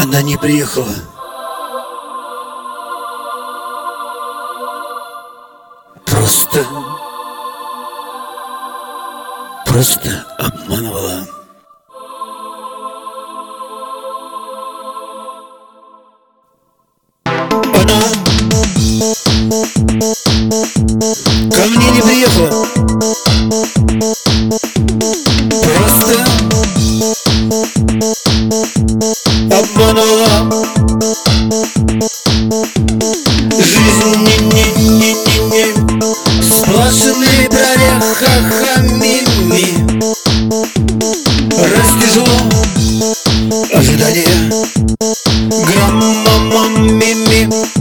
Она не приехала. Просто обманывала. Она ко мне не приехала. Просто обманывала. Жизнь не сплошные ха-ха-ми-ми. Растяжело ожидание грамма-ми-ми.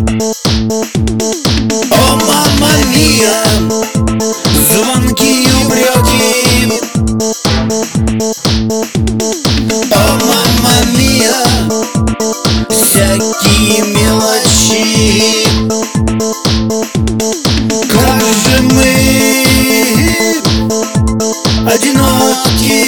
О, мама мия, звонки и упреки. О, мама мия, всякие мелочи. Как же мы одиноки,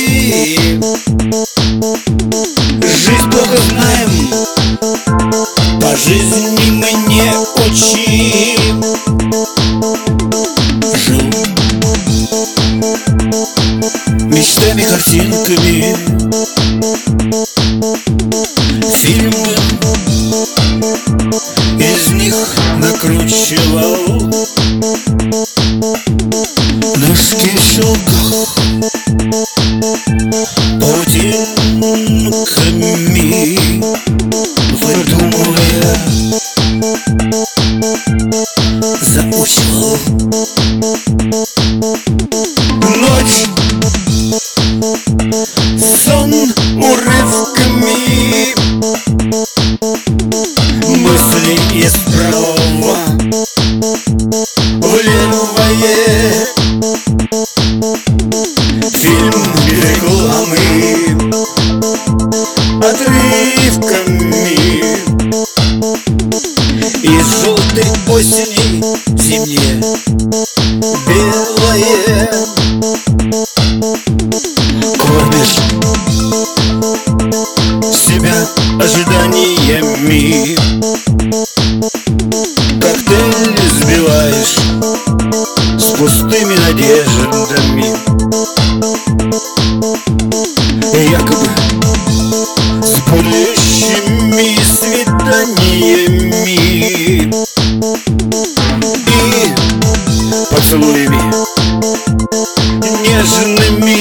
жизнь плохо знаем, по жизни мы не учим. Жил мечтами, картинками, фильмы из них накручивал ножки в щелках, паутинками выдумывая, заучивал ночь, сон урывками, мысли из правого в левое, фильм рекламы отрывками из желтой осени зимнее белое. Кормишь себя ожиданиями, коктейль сбиваешь с пустыми надеждами, якобы с будущими свиданиями и поцелуями нежными.